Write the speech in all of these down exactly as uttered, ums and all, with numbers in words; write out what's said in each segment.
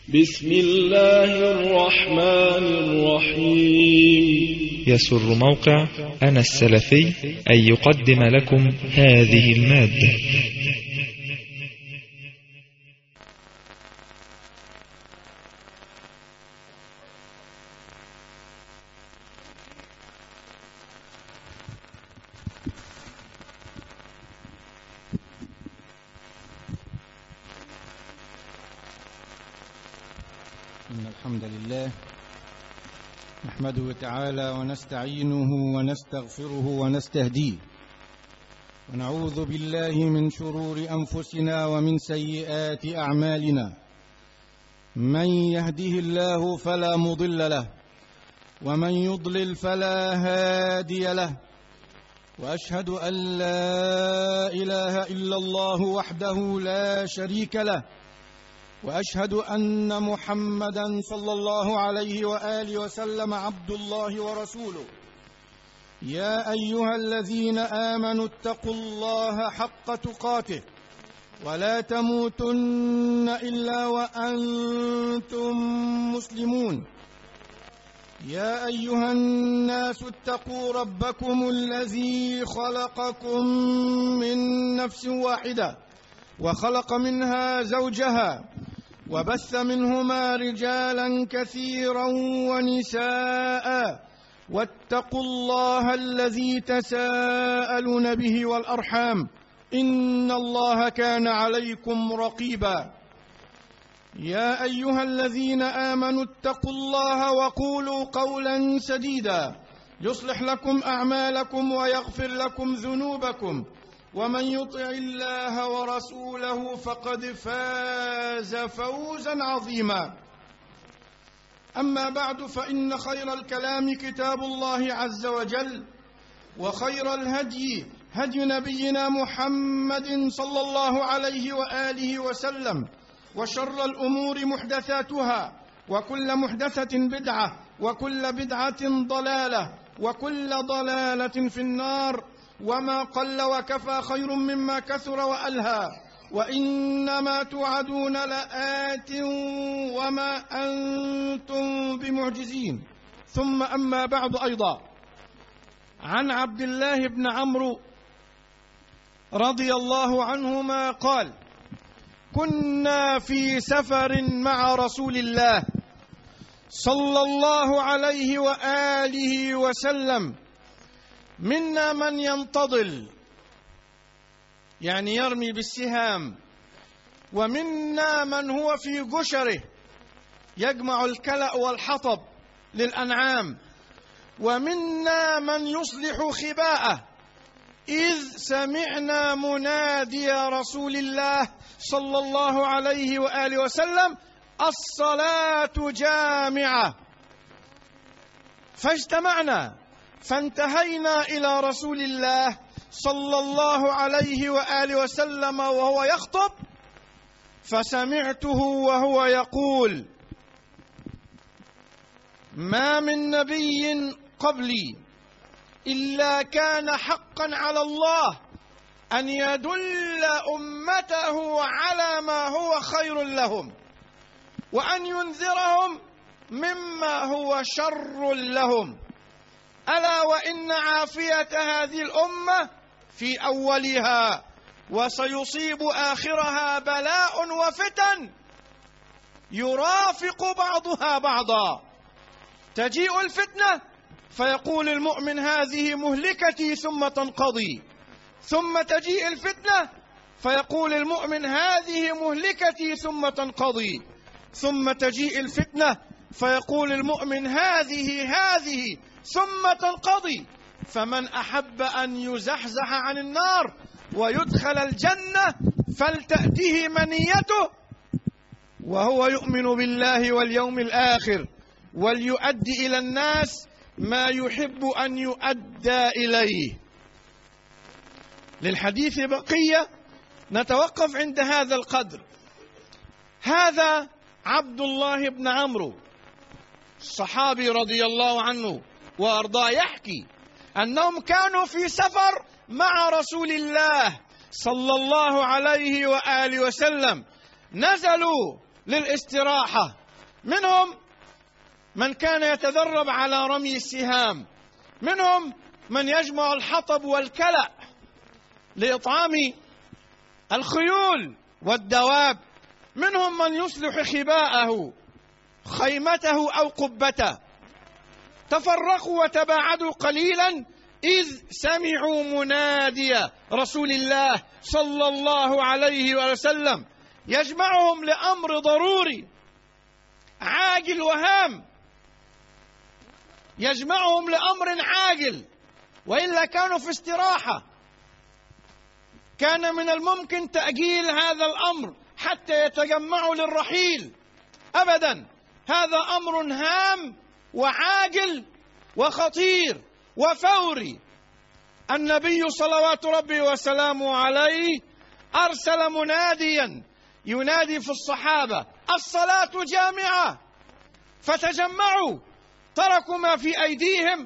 بسم الله الرحمن الرحيم. يسر موقع أنا السلفي أن يقدم لكم هذه المادة. إن الحمد لله نحمده تعالى ونستعينه ونستغفره ونستهديه، ونعوذ بالله من شرور أنفسنا ومن سيئات أعمالنا. من يهده الله فلا مضل له، ومن يضلل فلا هادي له، وأشهد أن لا إله إلا الله وحده لا شريك له، وأشهد أن محمدًا صلى الله عليه وآله وسلم عبد الله ورسوله. يا أيها الذين آمنوا اتقوا الله حق تقاته ولا تموتن إلا وأنتم مسلمون. يا أيها الناس اتقوا ربكم الذي خلقكم من نفس واحدة وخلق منها زوجها وبث منهما رجالا كثيرا ونساء، واتقوا الله الذي تساءلون به والأرحام، إن الله كان عليكم رقيبا. يا أيها الذين آمنوا اتقوا الله وقولوا قولا سديدا يصلح لكم أعمالكم ويغفر لكم ذنوبكم، ومن يطع الله ورسوله فقد فاز فوزا عظيما. أما بعد، فإن خير الكلام كتاب الله عز وجل، وخير الهدي هدي نبينا محمد صلى الله عليه وآله وسلم، وشر الأمور محدثاتها، وكل محدثة بدعة، وكل بدعة ضلالة، وكل ضلالة في النار. وما قل وكفى خير مما كثر وألهى، وإنما توعدون لآت وما أنتم بمعجزين. ثم أما بعد، أيضا عن عبد الله بن عمرو رضي الله عنهما قال: كنا في سفر مع رسول الله صلى الله عليه وآله وسلم، منا من ينتضل يعني يرمي بالسهام، ومنا من هو في قشره يجمع الكلأ والحطب للأنعام، ومنا من يصلح خباءه، إذ سمعنا منادي رسول الله صلى الله عليه وآله وسلم: الصلاة جامعة. فاجتمعنا فانتهينا إلى رسول الله صلى الله عليه وآله وسلم وهو يخطب، فسمعته وهو يقول: ما من نبي قبلي إلا كان حقا على الله أن يدل أمته على ما هو خير لهم، وأن ينذرهم مما هو شر لهم، ألا وإن عافية هذه الأمة في أولها، وسيصيب آخرها بلاء وفتن يرافق بعضها بعضا. تجيء الفتنة فيقول المؤمن: هذه مهلكتي، ثم تنقضي. ثم تجيء الفتنة فيقول المؤمن: هذه مهلكتي، ثم تنقضي. ثم تجيء الفتنة فيقول المؤمن: هذه هذه ثم تنقضي. فمن أحب أن يزحزح عن النار ويدخل الجنة فلتأته منيته وهو يؤمن بالله واليوم الآخر، وليؤدي إلى الناس ما يحب أن يؤدى إليه. للحديث بقية، نتوقف عند هذا القدر. هذا عبد الله بن عمرو الصحابي رضي الله عنه وأرضاه يحكي أنهم كانوا في سفر مع رسول الله صلى الله عليه وآله وسلم، نزلوا للاستراحة. منهم من كان يتدرب على رمي السهام، منهم من يجمع الحطب والكلأ لإطعام الخيول والدواب، منهم من يصلح خباءه خيمته أو قبته. تفرقوا وتباعدوا قليلا إذ سمعوا منادي رسول الله صلى الله عليه وسلم يجمعهم لأمر ضروري عاجل وهام، يجمعهم لأمر عاجل، وإلا كانوا في استراحة. كان من الممكن تأجيل هذا الأمر حتى يتجمعوا للرحيل. أبدا، هذا أمر هام وعاجل وخطير وفوري. النبي صلوات ربي وسلامه عليه أرسل مناديا ينادي في الصحابة: الصلاة جامعة. فتجمعوا، تركوا ما في أيديهم،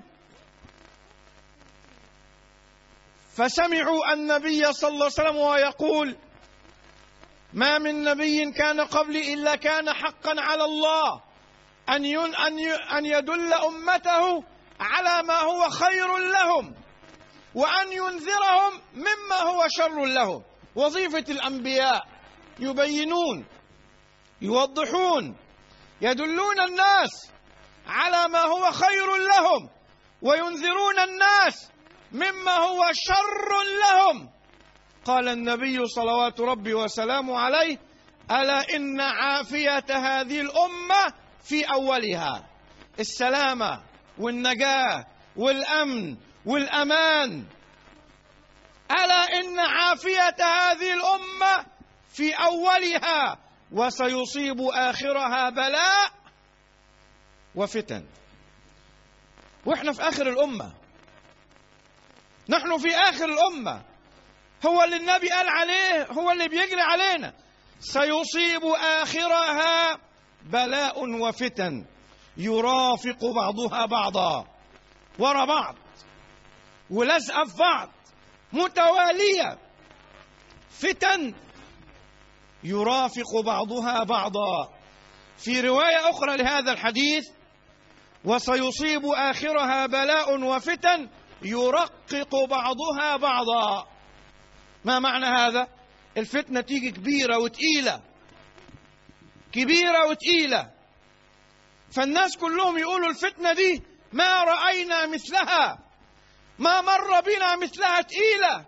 فسمعوا النبي صلى الله عليه وسلم ويقول: ما من نبي كان قبلي إلا كان حقا على الله أن أن يدل أمته على ما هو خير لهم وأن ينذرهم مما هو شر لهم. وظيفة الأنبياء يبينون، يوضحون، يدلون الناس على ما هو خير لهم وينذرون الناس مما هو شر لهم. قال النبي صلوات ربي وسلامه عليه: ألا إن عافية هذه الأمة في أولها، السلامة والنجاة والأمن والأمان. ألا إن عافية هذه الأمة في أولها وسيصيب آخرها بلاء وفتن. وإحنا في آخر الأمة، نحن في آخر الأمة. هو اللي النبي قال عليه، هو اللي بيجري علينا: سيصيب آخرها بلاء وفتن يرافق بعضها بعضا، ورا بعض ولزقة في بعض متوالية. فتن يرافق بعضها بعضا. في رواية أخرى لهذا الحديث: وسيصيب آخرها بلاء وفتن يرقق بعضها بعضا. ما معنى هذا؟ الفتنة تيجي كبيرة وتقيلة، كبيرة وتقيلة، فالناس كلهم يقولوا الفتنة دي ما رأينا مثلها، ما مر بنا مثلها، تقيلة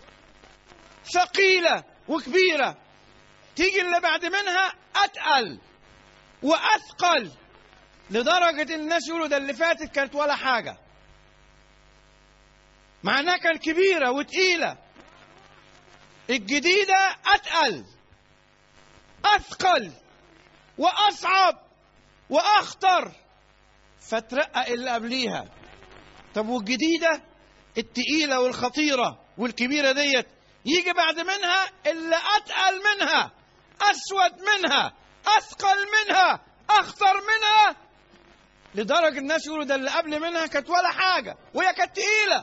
ثقيلة وكبيرة. تيجي اللي بعد منها أتقل وأثقل، لدرجة الناس يقولوا ده اللي فاتت كانت ولا حاجة، معناها كانت كبيرة وتقيلة. الجديدة أتقل، أثقل وأصعب وأخطر، فترقى اللي قبليها. طب والجديدة التقيلة والخطيرة والكبيرة ديت يجي بعد منها اللي أتقل منها، أسود منها، أثقل منها، أخطر منها، لدرجة الناس يقولوا ده اللي قبل منها كانت ولا حاجة وهي كانت تقيلة.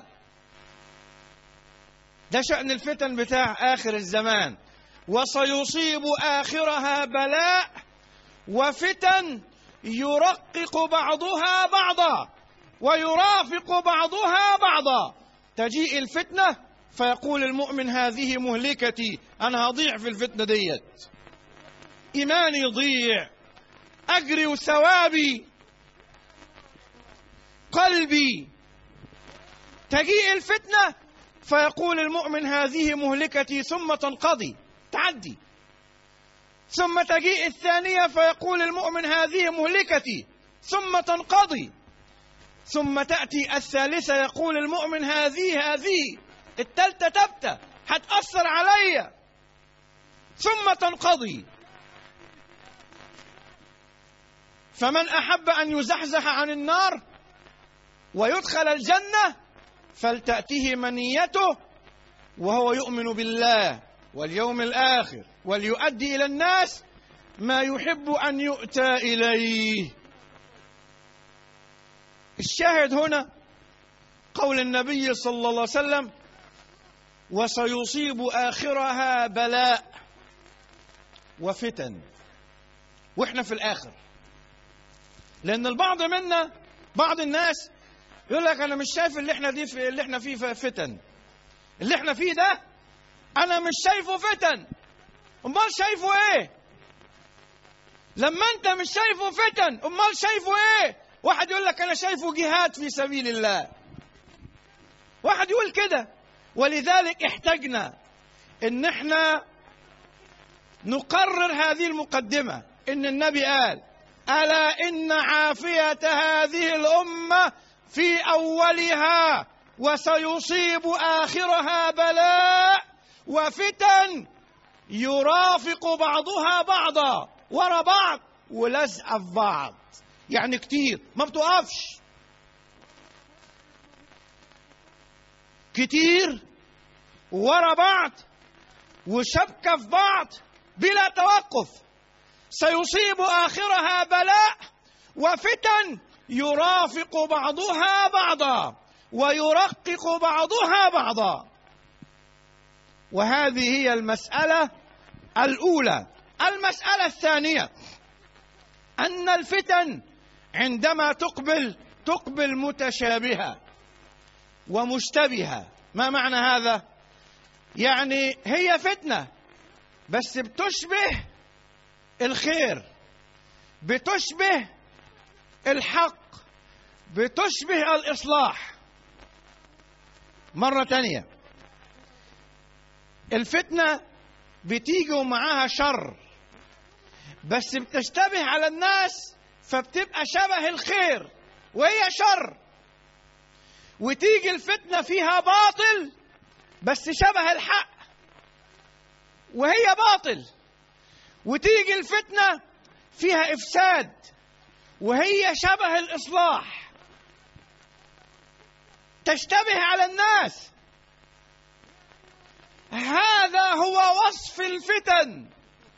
ده شأن الفتن بتاع آخر الزمان. وسيصيب آخرها بلاء وفتن يرقق بعضها بعضا ويرافق بعضها بعضا. تجيء الفتنة فيقول المؤمن: هذه مهلكتي، أنا هضيع في الفتنة ديت، إيماني يضيع، أجري وثوابي، قلبي. تجيء الفتنة فيقول المؤمن: هذه مهلكتي، ثم تنقضي، تعدي. ثم تجيء الثانية فيقول المؤمن: هذه مهلكتي، ثم تنقضي. ثم تأتي الثالثة يقول المؤمن: هذه هذه، الثالثة تبتة، هتأثر عليا، ثم تنقضي. فمن أحب أن يزحزح عن النار ويدخل الجنة فلتأته منيته وهو يؤمن بالله واليوم الآخر وليؤدي إلى الناس ما يحب أن يؤتى إليه. الشاهد هنا قول النبي صلى الله عليه وسلم: وسيصيب آخرها بلاء وفتن وإحنا في الآخر. لأن البعض منا، بعض الناس يقول لك أنا مش شايف اللي إحنا دي في اللي إحنا فيه فتن، اللي إحنا فيه ده أنا مش شايفه فتن. أمال شايفه إيه؟ لما أنت مش شايفه فتن أمال شايفه إيه؟ واحد يقول لك أنا شايفه جهاد في سبيل الله، واحد يقول كده. ولذلك احتجنا إن إحنا نقرر هذه المقدمة، إن النبي قال: ألا إن عافية هذه الأمة في أولها وسيصيب آخرها بلاء وفتن يرافق بعضها بعضا، ورا بعض ولزقة في بعض، يعني كتير ما بتقفش، كتير ورا بعض وشبكة في بعض بلا توقف. سيصيب آخرها بلاء وفتن يرافق بعضها بعضا ويرقق بعضها بعضا. وهذه هي المسألة الأولى. المسألة الثانية أن الفتن عندما تقبل تقبل متشابهة ومشتبهة. ما معنى هذا؟ يعني هي فتنة بس بتشبه الخير، بتشبه الحق، بتشبه الإصلاح. مرة تانية، الفتنة بتيجي ومعاها شر بس بتشتبه على الناس فبتبقى شبه الخير وهي شر. وتيجي الفتنة فيها باطل بس شبه الحق وهي باطل. وتيجي الفتنة فيها إفساد وهي شبه الإصلاح، تشتبه على الناس. هذا هو وصف الفتن،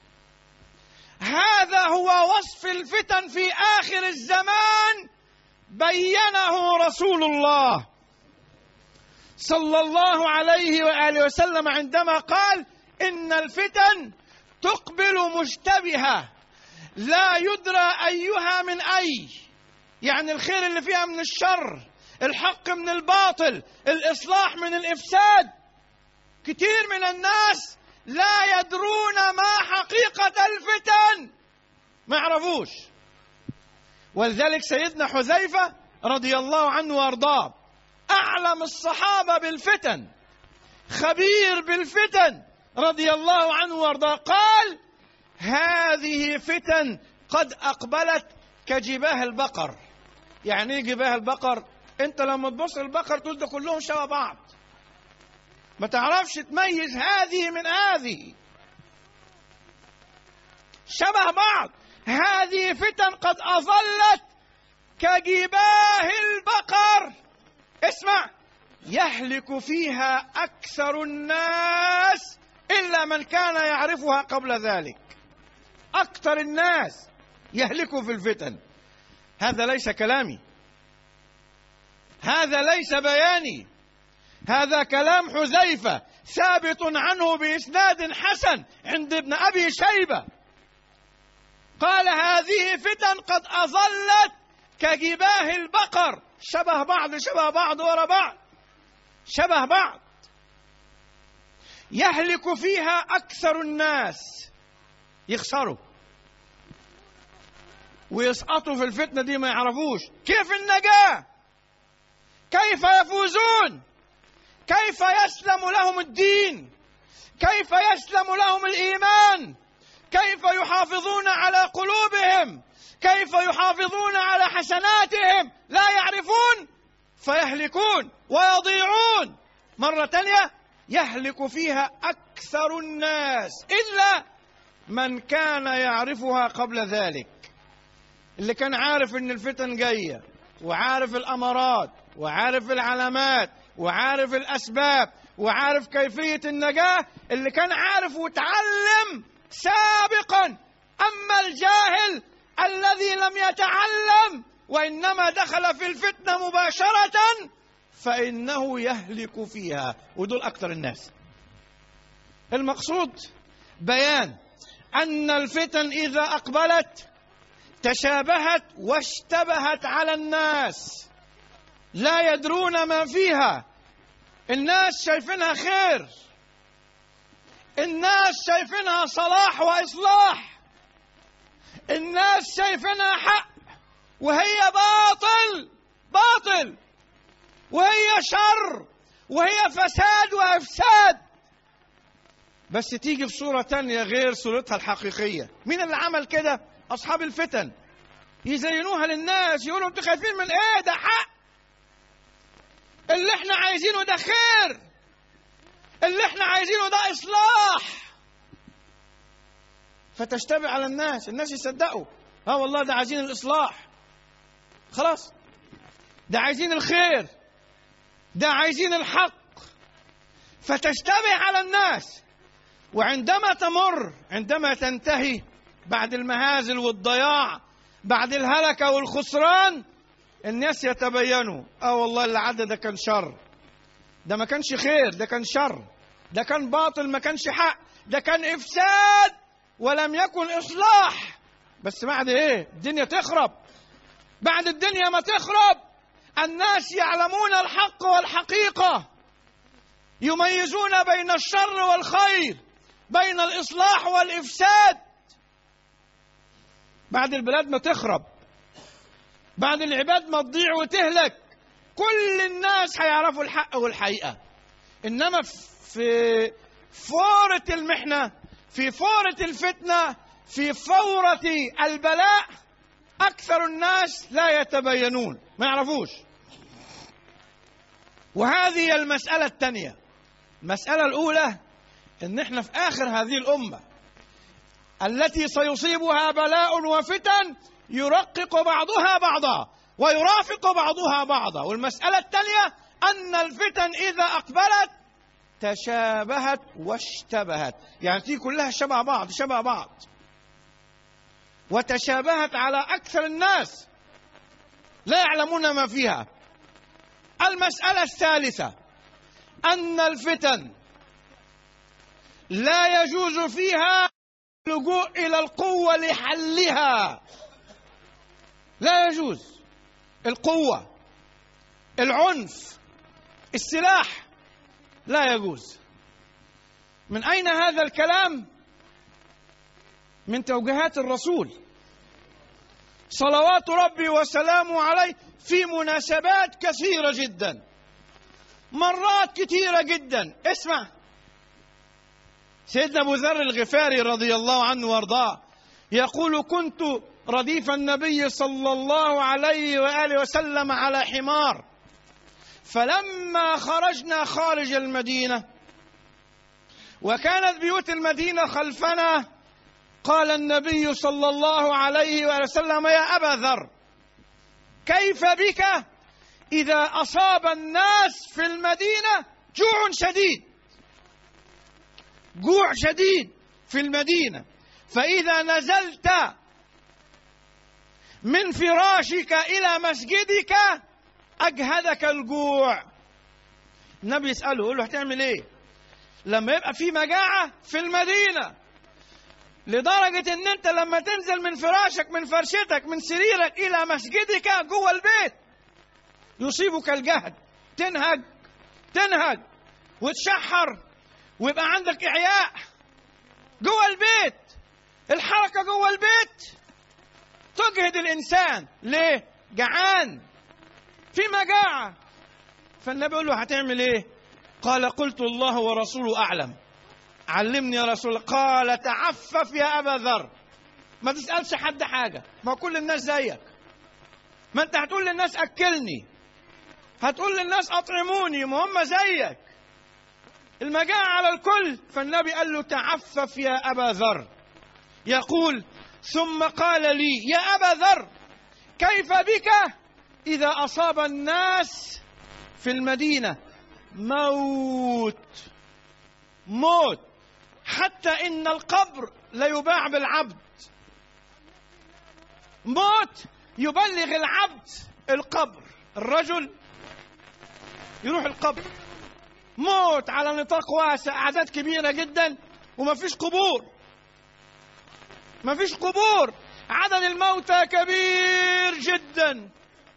هذا هو وصف الفتن في آخر الزمان بينه رسول الله صلى الله عليه وآله وسلم عندما قال: إن الفتن تقبل مشتبهة لا يدرى أيها من أي، يعني الخير اللي فيها من الشر، الحق من الباطل، الإصلاح من الإفساد. كتير من الناس لا يدرون ما حقيقة الفتن، ما يعرفوش. ولذلك سيدنا حذيفة رضي الله عنه وارضاه أعلم الصحابة بالفتن، خبير بالفتن رضي الله عنه وارضاه، قال: هذه فتن قد أقبلت كجباه البقر. يعني ايه جباه البقر؟ انت لما تبص البقر تقول ده كلهم شبه بعض، ما تعرفش تميز هذه من هذه، شبه بعض. هذه فتن قد أظلت كجباه البقر. اسمع: يهلك فيها أكثر الناس إلا من كان يعرفها قبل ذلك. أكثر الناس يهلكوا في الفتن. هذا ليس كلامي، هذا ليس بياني، هذا كلام حذيفة ثابت عنه بإسناد حسن عند ابن أبي شيبة. قال: هذه فتن قد أظلت كجباه البقر، شبه بعض شبه بعض ورا بعض، شبه بعض. يهلك فيها أكثر الناس، يخسروا ويسقطوا في الفتنة دي، ما يعرفوش كيف النجاة، كيف يفوزون، كيف يسلم لهم الدين، كيف يسلم لهم الإيمان، كيف يحافظون على قلوبهم، كيف يحافظون على حسناتهم. لا يعرفون فيهلكون ويضيعون. مرة تانية: يهلك فيها أكثر الناس إلا من كان يعرفها قبل ذلك. اللي كان عارف إن الفتن جاية وعارف الأمارات وعارف العلامات وعارف الأسباب وعارف كيفية النجاة، اللي كان عارف وتعلم سابقا. أما الجاهل الذي لم يتعلم وإنما دخل في الفتنة مباشرة فإنه يهلك فيها، ودول أكثر الناس. المقصود بيان أن الفتن إذا أقبلت تشابهت واشتبهت على الناس، لا يدرون ما فيها. الناس شايفينها خير، الناس شايفينها صلاح وإصلاح، الناس شايفينها حق وهي باطل باطل، وهي شر، وهي فساد وإفساد. بس تيجي في صورة تانية غير صورتها الحقيقية. مين اللي عمل كده؟ أصحاب الفتن. يزينوها للناس، يقولوا انتوا خايفين من ايه؟ ده حق، اللي احنا عايزينه ده خير، اللي احنا عايزينه ده إصلاح. فتشتبه على الناس، الناس يصدقوا اه والله ده عايزين الإصلاح، خلاص ده عايزين الخير، ده عايزين الحق، فتشتبه على الناس. وعندما تمر، عندما تنتهي بعد المهازل والضياع، بعد الهلكة والخسران، الناس يتبينوا اه والله اللي عدى ده كان شر، ده ما كانش خير، ده كان شر، ده كان باطل، ما كانش حق، ده كان إفساد ولم يكن إصلاح. بس بعد ايه؟ الدنيا تخرب. بعد الدنيا ما تخرب الناس يعلمون الحق والحقيقة، يميزون بين الشر والخير، بين الإصلاح والإفساد. بعد البلاد ما تخرب، بعد العباد ما تضيع وتهلك، كل الناس هيعرفوا الحق والحقيقة. إنما في فورة المحنة، في فورة الفتنة، في فورة البلاء، أكثر الناس لا يتبينون، ما يعرفوش. وهذه المسألة الثانية. المسألة الأولى إن إحنا في آخر هذه الأمة التي سيصيبها بلاء وفتن يرقق بعضها بعضا ويرافق بعضها بعضا. والمسألة الثانية أن الفتن إذا أقبلت تشابهت واشتبهت، يعني دي كلها شبه بعض شبه بعض، وتشابهت على أكثر الناس لا يعلمون ما فيها. المسألة الثالثة أن الفتن لا يجوز فيها اللجوء إلى القوة لحلها، لا يجوز. القوة، العنف، السلاح لا يجوز. من أين هذا الكلام؟ من توجيهات الرسول صلوات ربي وسلامه عليه في مناسبات كثيرة جدا، مرات كثيرة جدا. اسمع، سيدنا أبو ذر الغفاري رضي الله عنه وارضاه يقول: كنت رديف النبي صلى الله عليه وآله وسلم على حمار، فلما خرجنا خارج المدينة وكانت بيوت المدينة خلفنا، قال النبي صلى الله عليه وآله وسلم: يا أبا ذر، كيف بك إذا أصاب الناس في المدينة جوع شديد، جوع شديد في المدينة، فإذا نزلت من فراشك إلى مسجدك أجهدك الجوع. النبي يسأله، يقول له: هتعمل إيه لما يبقى في مجاعة في المدينة، لدرجة إن أنت لما تنزل من فراشك، من فرشتك، من سريرك إلى مسجدك جوه البيت يصيبك الجهد، تنهج تنهج وتشحر، ويبقى عندك إعياء جوه البيت. الحركة جوه البيت تجهد الإنسان. ليه؟ جعان في مجاعة. فالنبي يقول له: هتعمل إيه؟ قال: قلت: الله ورسوله أعلم، علمني يا رسول الله. قال: تعفف يا أبا ذر، ما تسألش حد حاجة، ما كل الناس زيك، ما أنت هتقول للناس أكلني، هتقول للناس أطعموني، ما هم زيك، المجاعة على الكل. فالنبي قال له: تعفف يا أبا ذر. يقول: ثم قال لي: يا أبا ذر، كيف بك إذا أصاب الناس في المدينة موت، موت، حتى إن القبر لا يباع بالعبد، موت يبلغ العبد القبر. الرجل يروح القبر، موت على نطاق واسع، أعداد كبيرة جدا، وما فيش قبور، ما فيش قبور. عدد الموتى كبير جدا،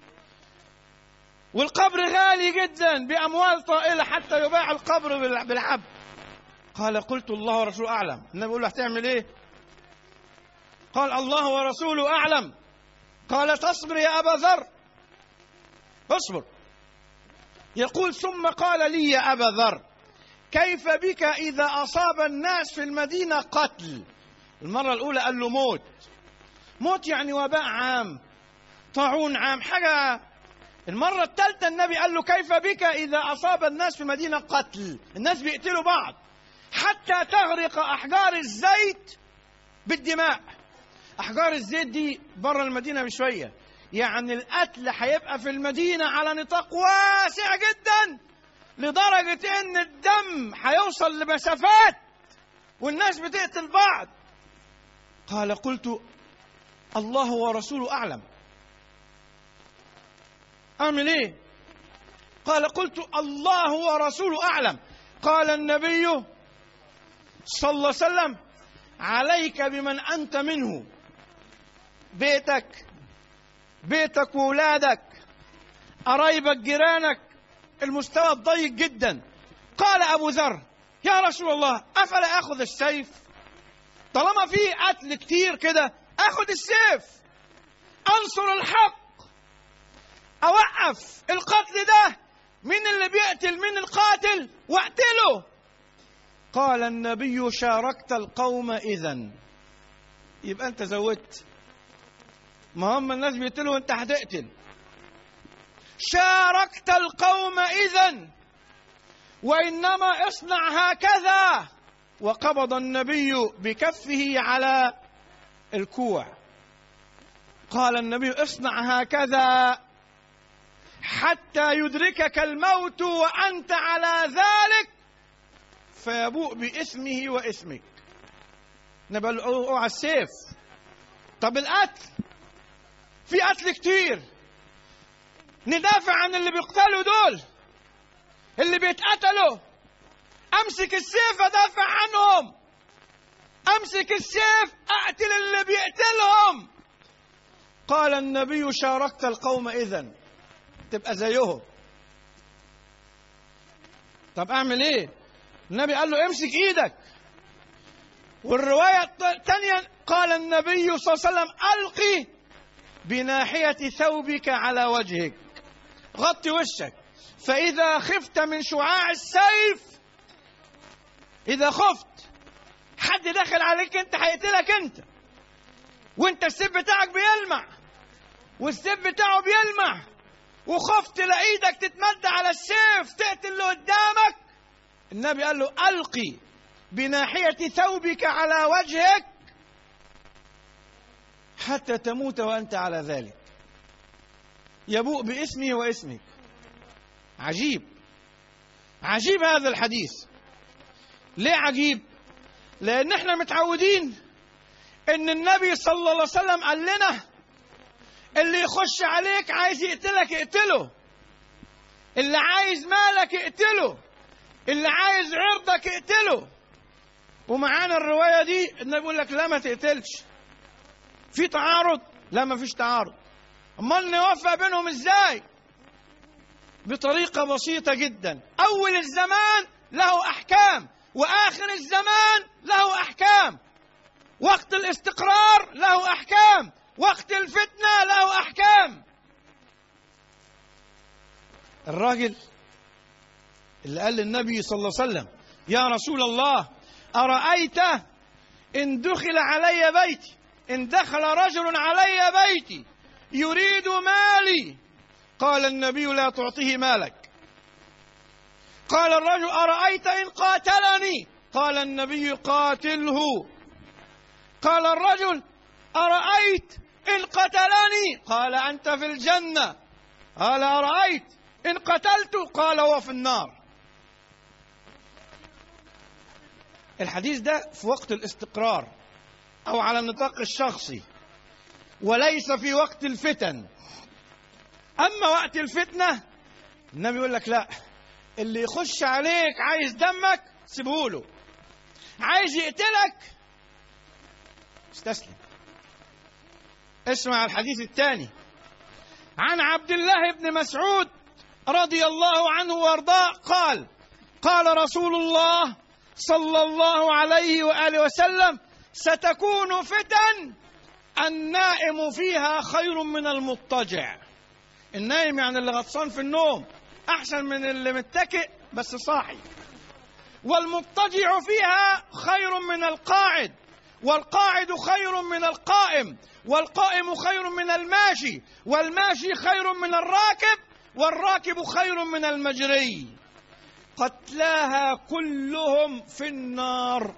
والقبر غالي جدا بأموال طائلة حتى يباع القبر بالعبد. قال قلت الله ورسوله أعلم. النبي يقول له هتعمل إيه؟ قال الله ورسوله أعلم. قال تصبر يا أبا ذر، اصبر. يقول ثم قال لي يا أبا ذر كيف بك إذا أصاب الناس في المدينة قتل؟ المرة الأولى قال له موت، موت يعني وباء عام، طاعون عام، حاجة. المرة الثالثة النبي قال له كيف بك إذا أصاب الناس في المدينة قتل، الناس بيقتلوا بعض حتى تغرق أحجار الزيت بالدماء. أحجار الزيت دي بره المدينة بشوية، يعني القتل هيبقى في المدينة على نطاق واسع جدا لدرجة إن الدم هيوصل لمسافات والناس بتقتل بعض. قال قلت الله ورسوله أعلم. أعمل إيه؟ قال قلت الله ورسوله أعلم. قال النبي صلى الله عليه وسلم عليك بمن أنت منه، بيتك بيتك وولادك قرايبك جيرانك، المستوى الضيق جدا. قال أبو ذر يا رسول الله أفلا أخذ السيف؟ طالما في قتل كتير كده أخذ السيف، أنصر الحق، أوقف القتل ده، مين اللي بيقتل مين القاتل واقتله. قال النبي شاركت القوم إذن. يبقى أنت زودت، ما هم الناس بيقتلوا وأنت هتقتل. شاركت القوم إذن، وإنما اصنع هكذا. وقبض النبي بكفه على الكوع. قال النبي اصنع هكذا حتى يدركك الموت وأنت على ذلك فيبوء باسمه واسمك. نبقى اوعى السيف. طب القتل، في قتل كتير، ندافع عن اللي بيقتلوا دول، اللي بيتقتلوا. امسك السيف ادافع عنهم، امسك السيف اقتل اللي بيقتلهم. قال النبي شاركت القوم اذن، تبقى زيهم. طب اعمل ايه؟ النبي قال له امسك ايدك. والرواية الثانية قال النبي صلى الله عليه وسلم القي بناحية ثوبك على وجهك، غطي وشك، فإذا خفت من شعاع السيف، إذا خفت حد دخل عليك أنت هيقتلك أنت، وأنت السيف بتاعك بيلمع والسيف بتاعه بيلمع، وخفت لإيدك تتمد على السيف تقتل اللي قدامك، النبي قال له ألقي بناحية ثوبك على وجهك حتى تموت وأنت على ذلك، يبوء باسمه واسمك. عجيب عجيب هذا الحديث. ليه عجيب؟ لأن احنا متعودين ان النبي صلى الله عليه وسلم قال لنا اللي يخش عليك عايز يقتلك اقتله، اللي عايز مالك اقتله، اللي عايز عرضك اقتله. ومعانا الرواية دي النبي يقول لك لا ما تقتلش. في تعارض؟ لا ما فيش تعارض. امال نوفق بينهم ازاي؟ بطريقة بسيطة جدا. اول الزمان له احكام، واخر الزمان له احكام. وقت الاستقرار له احكام، وقت الفتنة له احكام. الراجل اللي قال للنبي صلى الله عليه وسلم يا رسول الله أرأيت إن دخل علي بيتي، إن دخل رجل علي بيتي يريد مالي، قال النبي لا تعطيه مالك. قال الرجل أرأيت إن قاتلني، قال النبي قاتله. قال الرجل أرأيت إن قتلني، قال أنت في الجنة. قال أرأيت إن قتلت، قال هو في النار. الحديث ده في وقت الاستقرار أو على النطاق الشخصي، وليس في وقت الفتن. أما وقت الفتنة النبي يقول لك لا، اللي يخش عليك عايز دمك سيبهوله، عايز يقتلك استسلم. اسمع الحديث الثاني. عن عبد الله بن مسعود رضي الله عنه وارضاه قال: قال رسول الله صلى الله عليه وآله وسلم: ستكون فتن النائم فيها خير من المضطجع. النائم يعني اللي غطسان في النوم أحسن من اللي متكئ بس صاحي. والمضطجع فيها خير من القاعد، والقاعد خير من القائم، والقائم خير من الماشي، والماشي خير من الراكب، والراكب خير من المجري. قتلاها كلهم في النار.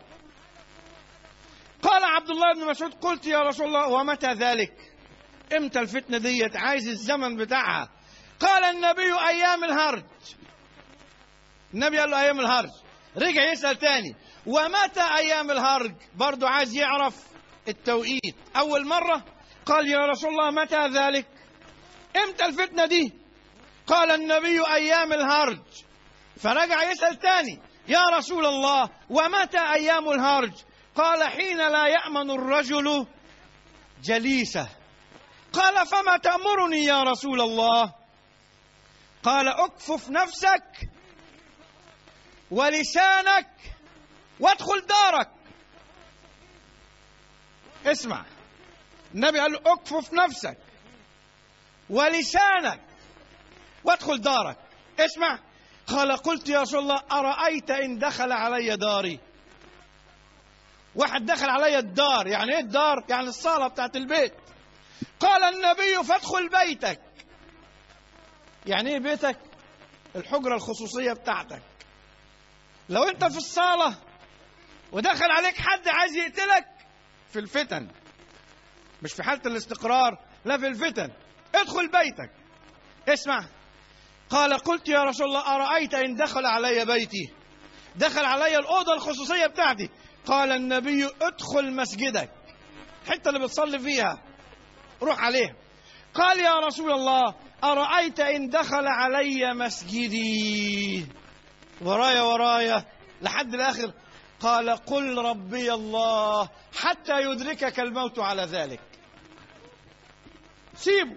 قال عبد الله بن مسعود: قلت يا رسول الله ومتى ذلك؟ امتى الفتنة ديت؟ عايز الزمن بتاعها. قال النبي: أيام الهرج. النبي قال له أيام الهرج. رجع يسأل تاني: ومتى أيام الهرج؟ برضو عايز يعرف التوقيت. أول مرة قال: يا رسول الله متى ذلك؟ امتى الفتنة دي؟ قال النبي: أيام الهرج. فرجع يسأل تاني: يا رسول الله ومتى أيام الهرج؟ قال: حين لا يأمن الرجل جليسه. قال: فما تأمرني يا رسول الله؟ قال: اكفف نفسك ولسانك وادخل دارك. اسمع، النبي قال له: اكفف نفسك ولسانك وادخل دارك. اسمع. قال: قلت يا رسول الله أرأيت إن دخل علي داري؟ واحد دخل علي الدار. يعني ايه الدار؟ يعني الصالة بتاعت البيت. قال النبي: فادخل بيتك. يعني ايه بيتك؟ الحجرة الخصوصية بتاعتك. لو انت في الصالة ودخل عليك حد عايز يقتلك في الفتن، مش في حالة الاستقرار، لا في الفتن، ادخل بيتك. اسمع. قال: قلت يا رسول الله أرأيت إن دخل علي بيتي؟ دخل علي الأوضة الخصوصية بتاعتي. قال النبي: ادخل مسجدك، الحتة اللي بتصلي فيها روح عليها. قال: يا رسول الله أرأيت إن دخل علي مسجدي؟ ورايا ورايا لحد الآخر. قال: قل ربي الله حتى يدركك الموت على ذلك. سيبه.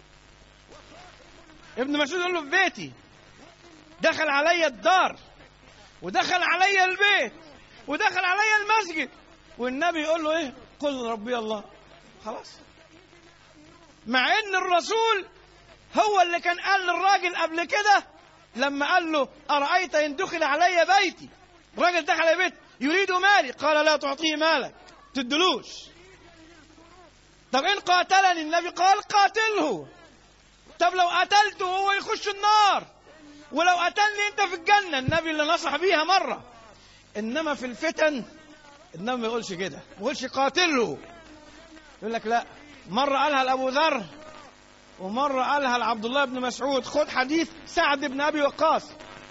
ابن مسعود قال له: في بيتي، دخل علي الدار، ودخل علي البيت، ودخل علي المسجد، والنبي يقول له ايه؟ قل ربي الله. خلاص. مع ان الرسول هو اللي كان قال للراجل قبل كده لما قال له: أرأيت إن دخل علي بيتي؟ الراجل دخل على بيت يريد مالي. قال: لا تعطيه مالك، تدلوش. طب إن قاتلني؟ النبي قال: قاتله. طب لو قتلته هو يخش النار، ولو قتلني انت في الجنة. النبي اللي نصح بيها مرة. انما في الفتن النبي ما يقولش كده، ما يقولش قاتله. يقول لك لا. مرة قالها لأبو ذر، ومرة قالها لعبد الله بن مسعود. خد حديث سعد بن أبي وقاص،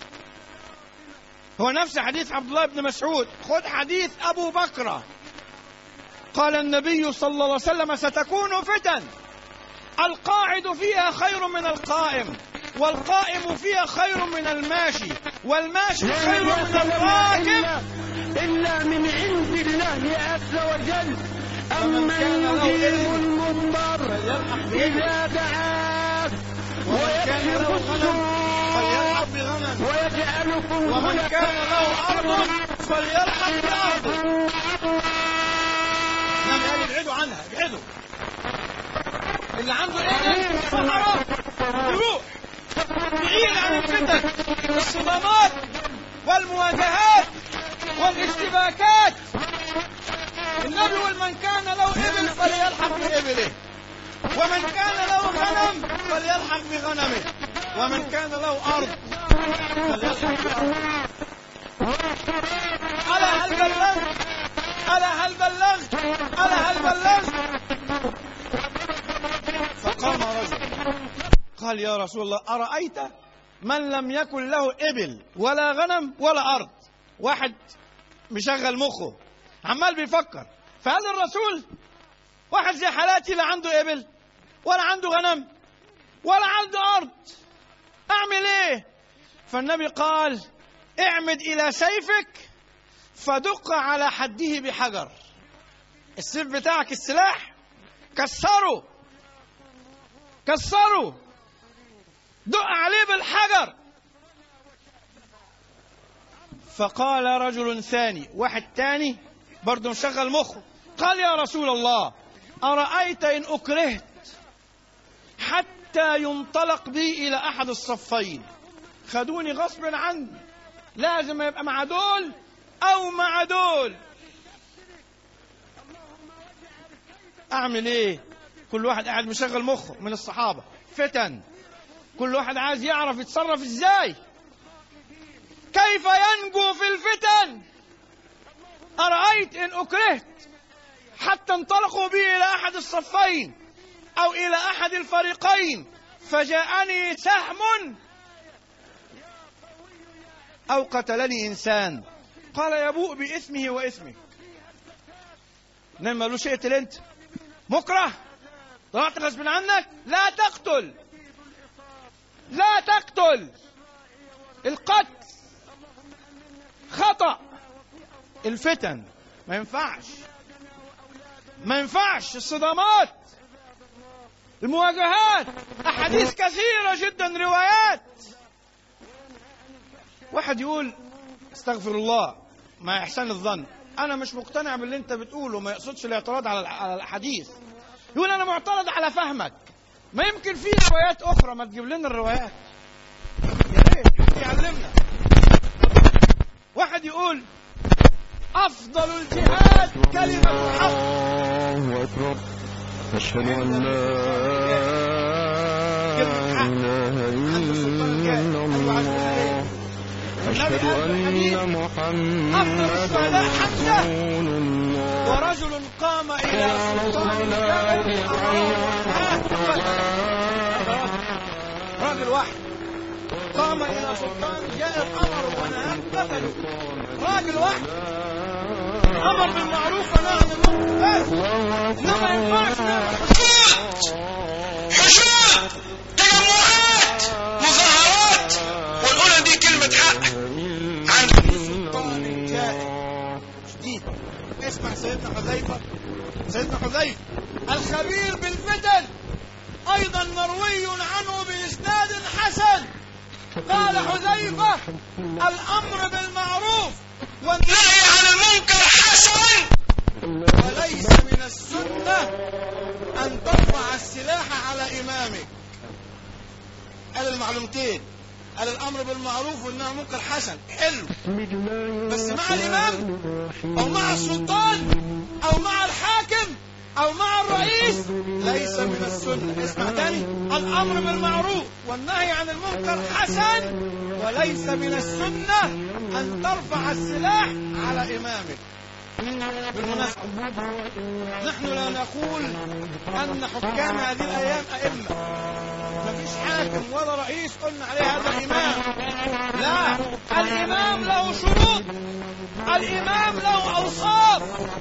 هو نفس حديث عبد الله بن مسعود. خد حديث أبو بكر. قال النبي صلى الله عليه وسلم: ستكون فتن القاعد فيها خير من القائم، والقائم فيها خير من الماشي، والماشي خير من الراكب، إلا من عند الله عز وجل. أمن يجيب المضطر إذا دعاه ويكشف السوء ويجعلكم ومن كان له أرض فليرحم بأرضه. نعم، قال ابعدوا عنها، ابعدوا. اللي عنده ايه؟ صحراء، يروح بعيد عن الفتن، الصدمات والمواجهات والاشتباكات. النبي يقول: من كان له إبل فليلحق بإبله، ومن كان له غنم فليلحق بغنمه، ومن كان له أرض فليلحق بأرضه. ألا هل بلغت؟ ألا هل بلغت؟ ألا هل بلغت؟ فقام رجل قال: يا رسول الله أرأيت من لم يكن له إبل ولا غنم ولا أرض؟ واحد مشغل مخه عمال بيفكر. فقال الرسول: واحد زي حالاتي لا عنده إبل ولا عنده غنم ولا عنده أرض، أعمل إيه؟ فالنبي قال: اعمد إلى سيفك فدق على حده بحجر. السيف بتاعك السلاح كسروا كسروا دق عليه بالحجر. فقال رجل ثاني، واحد تاني برضه مشغل مخه، قال يا رسول الله أرأيت إن أكرهت حتى ينطلق بي إلى أحد الصفين، خدوني غصب عني، لازم يبقى مع دول أو مع دول، أعمل إيه؟ كل واحد قاعد مشغل مخه من الصحابة، فتن، كل واحد عايز يعرف يتصرف إزاي، كيف ينجو في الفتن. أرأيت إن أكرهت حتى انطلقوا بي إلى أحد الصفين أو إلى أحد الفريقين فجاءني سهم أو قتلني إنسان، قال يبوء بإثمه وإثمك. نعم له شيء أنت مكره طلعت غصب عنك، لا تقتل لا تقتل، القتل خطأ، الفتن ما ينفعش ما ينفعش، الصدامات، المواجهات، أحاديث كثيرة جدا، روايات. واحد يقول استغفر الله مع إحسان الظن، أنا مش مقتنع باللي أنت بتقوله، ما يقصدش الاعتراض على الأحاديث، يقول أنا معترض على فهمك، ما يمكن في روايات أخرى، ما تجيب لنا الروايات يا ريت حد يعلمنا. واحد يقول أفضل الجهاد كلمة الحق، الله أكبر، أشهد أن لا إله إلا الله، أشهد أن محمدا رسول الله، ورجل قام إلى سلطان راجل واحد قام إلى سلطان جاء أمر ونهى قتله، راجل واحد أمر بالمعروف ونهى عن المنكر، إنما ينفعش حشود تجمعات مظاهرات والأولى دي كلمة حق عن السلطان جاء شديد. اسمع سيدنا حذيفة، سيدنا حذيفة الخبير بالفتن أيضا مروي عنه بإسناد حسن، قال حذيفة الأمر بالمعروف والنهي عن المنكر حسن، وليس من السنة أن ترفع السلاح على إمامك. قال المعلومتين، قال الأمر بالمعروف والنهي عن المنكر حسن، حلو، بس مع الإمام أو مع السلطان أو مع الحاكم أو مع الرئيس ليس من السنة. اسمع تاني، الأمر بالمعروف والنهي عن المنكر حسن، وليس من السنة أن ترفع السلاح على إمامك. بالمناسبة نحن لا نقول أن حكام هذه الأيام أئمة، ما فيش حاكم ولا رئيس قلنا عليه هذا إمام، لا، الإمام له شروط، الإمام له أوصاف،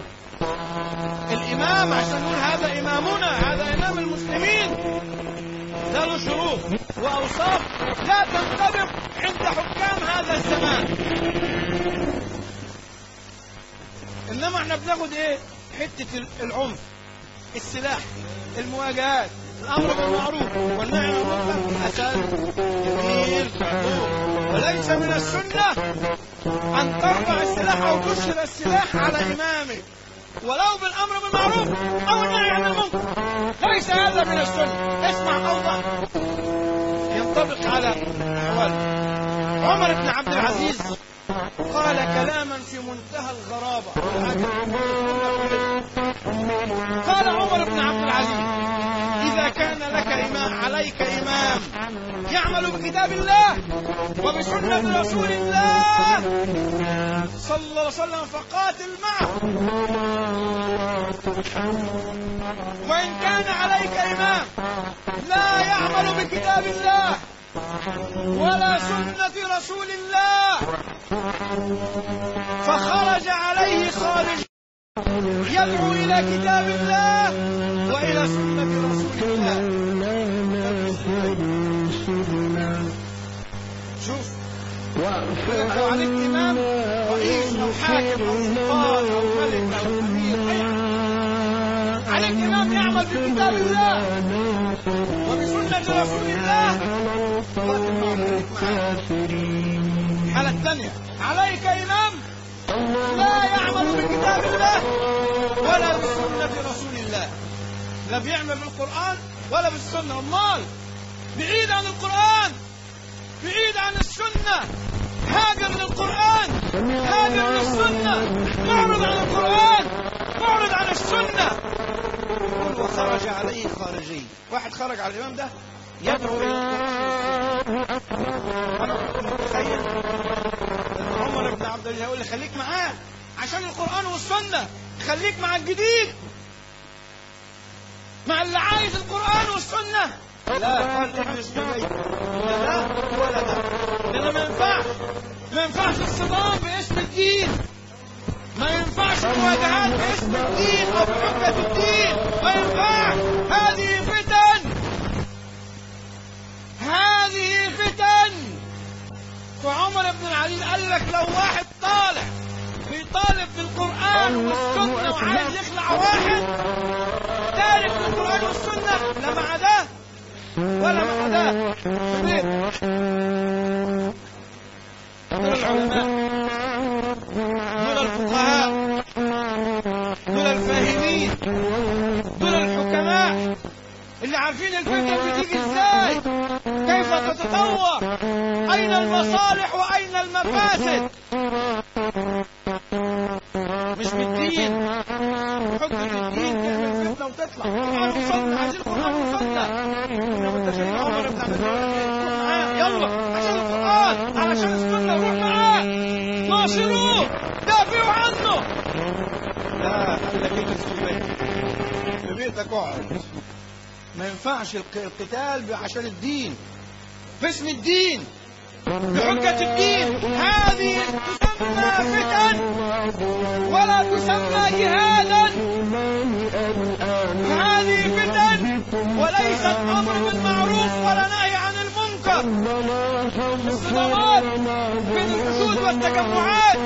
الإمام عشان نقول هذا إمامنا، هذا إمام المسلمين، له شروط وأوصاف لا تنطبق عند حكام هذا الزمان. إنما احنا بناخد إيه؟ حتة العنف، السلاح، المواجهات، الأمر بالمعروف والنهي عن المنكر حسن، جميل، وليس من السنة أن ترفع السلاح أو تشهر السلاح على إمامك ولو بالأمر بالمعروف أو النهي عن المنكر، ليس هذا من السنة. اسمع أوضح ينطبق على أحوال عمر بن عبد العزيز، قال كلاما في منتهى الغرابة، قال عمر بن عبد العزيز إذا كان لك إمام عليك إمام يعمل بكتاب الله وبسنة رسول الله صلى الله عليه وسلم فقاتل معه، وإن كان عليك إمام لا يعمل بكتاب الله ولا سنة رسول الله فخرج عليه خارج يدعو إلى كتاب الله وإلى سنة رسول الله. شوف لو عليك إمام رئيس أو حاكم أو سلطان أو ملك أو أمير، عليك إمام يعمل بكتاب الله وبسنة رسول الله. الحالة الثانية عليك إمام لا يعمل بكتاب الله ولا بسنة رسول الله، لا بيعمل بالقرآن ولا بالسنة، امال بعيد عن القرآن بعيد عن السنة، هاجر للقرآن هاجر للسنة، اعرض عن القرآن اعرض عن السنة. يقول وخرج عليه خارجي، واحد خرج على الإمام ده يدعو إلى القرآن. أنا كنت متخيل إن عمر بن عبد الله يقول لي خليك معاه عشان القرآن والسنة، خليك مع الجديد مع اللي عايز القرآن والسنة. لا، قال اجلس ببيتك، لا لا ولا ده، لأن ما ينفعش ما ينفعش الصدام باسم الدين، ما ينفعش المواجهات باسم الدين أو بحجة الدين، ما ينفعش. هذه فتن هذه فتن. وعمر بن العزيز قال لك لو واحد طالع بيطالب بالقرآن والسنة وعايز يخلع واحد تارك بالقرآن والسنة، لا مع ده ولا مع ده. دول العلماء، دول الفقهاء، دول الفاهمين، دول الحكماء اللي عارفين الفتن بتيجي ازاي، كيف تتطور، اين المصالح واين المفاسد. مش بالدين، حجة الدين تعمل فتنة وتطلع. القرآن وصلنا، عايزين القرآن وصلنا. انما انت شايف عمر بن عبد العزيز معاه يلا عشان القرآن علشان السنة روح معاه ناصروه دافعوا عنه. لا، قال لك اجلس في بيتك، في بيتك اقعد. ما ينفعش القتال عشان الدين باسم الدين بحجة الدين. هذه تسمى فتن ولا تسمى جهادا. هذه فتن وليست أمر بالمعروف ولا نهي عن المنكر. الصدمات بين الحشود والتجمعات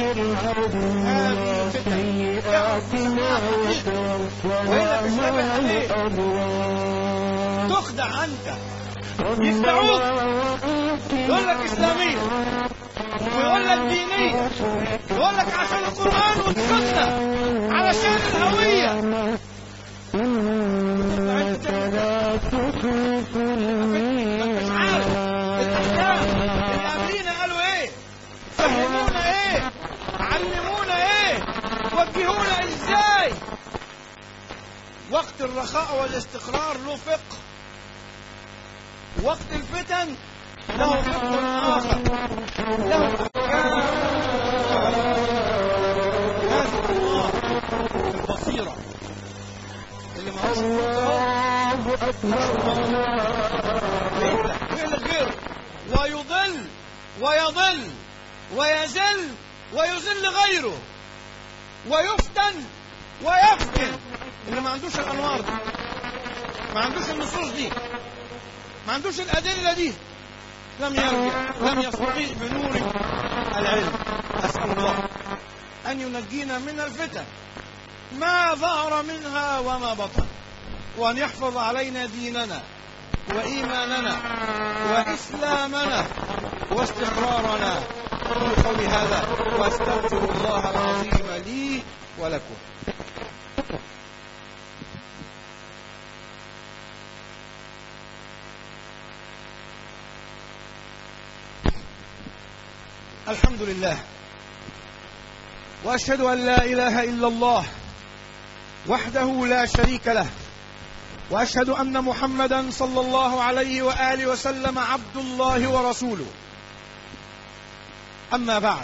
هذه فتن وهنا تشتبه عليك، تخدع أنت، يخدعوك، يقول لك إسلامية ويقول لك دينية، يقول لك عشان القرآن والسنة علشان الهوية. انت مش عارف الأحكام. الأمرين قالوا ايه، فهمونا ايه، علمونا ايه، وجهونا ازاي. وقت الرخاء والاستقرار له فقه، وقت الفتن له فقه آخر، له أحكام. هذا الله البصيرة اللي ما هوش ويهلك غيره ويضل ويضل ويزل ويذل غيره ويفتن ويفتن. اللي ما عندوش الأنوار دي، ما عندوش النصوص دي، ما عندوش الأدلة دي، لم يرجع، لم يستطيع بنور العلم. أسأل الله أن ينجينا من الفتن ما ظهر منها وما بطن، وأن يحفظ علينا ديننا وإيماننا وإسلامنا واستقرارنا. أقول قولي هذا وأستغفر الله العظيم لي ولكم. الحمد لله، وأشهد أن لا إله إلا الله وحده لا شريك له، وأشهد أن محمدا صلى الله عليه وآله وسلم عبد الله ورسوله. أما بعد،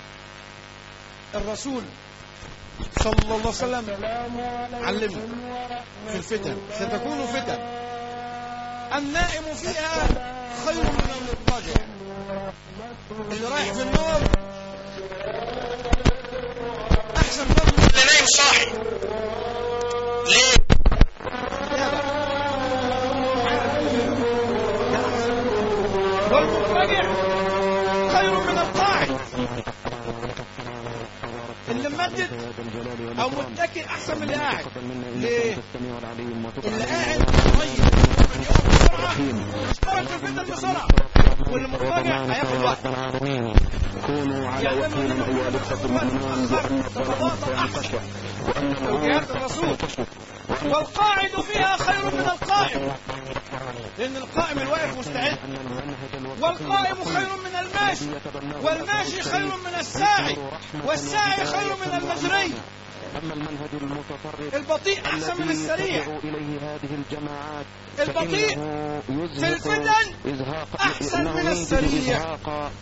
الرسول صلى الله عليه وسلم علمنا في الفتن، ستكون فتن النائم فيها خير من المضطجع. اللي رايح في النار احسن من اللي نايم صاحي. ليه؟ والمضطجع خير من القاعد. اللي ممدد او متكئ احسن من اللي قاعد. ليه؟ اللي قاعد طيب يقف بسرعه يشتغل في الفتن بسرعه، واللي مضطجع هياخد وقت. كونوا على يقين ايها الاخوه المؤمنون بان الضرر انتشر وان توجيهات الرسول. والقاعد فيها خير من القائم، لأن القائم الواقف مستعد، والقائم خير من الماشي، والماشي خير من الساعي، والساعي خير من المجري. البطيء أحسن من السريع، البطيء في الفتن أحسن من السريع.